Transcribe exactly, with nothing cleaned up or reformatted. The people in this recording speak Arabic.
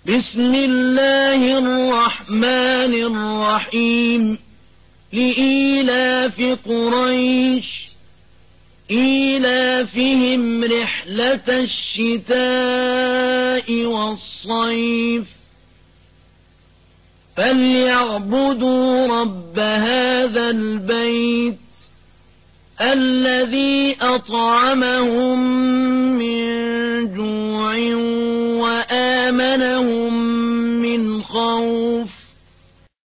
بسم الله الرحمن الرحيم لإيلاف قريش إيلافهم رحلة الشتاء والصيف فليعبدوا رب هذا البيت الذي أطعمهم من جوع وآمنهم من خوف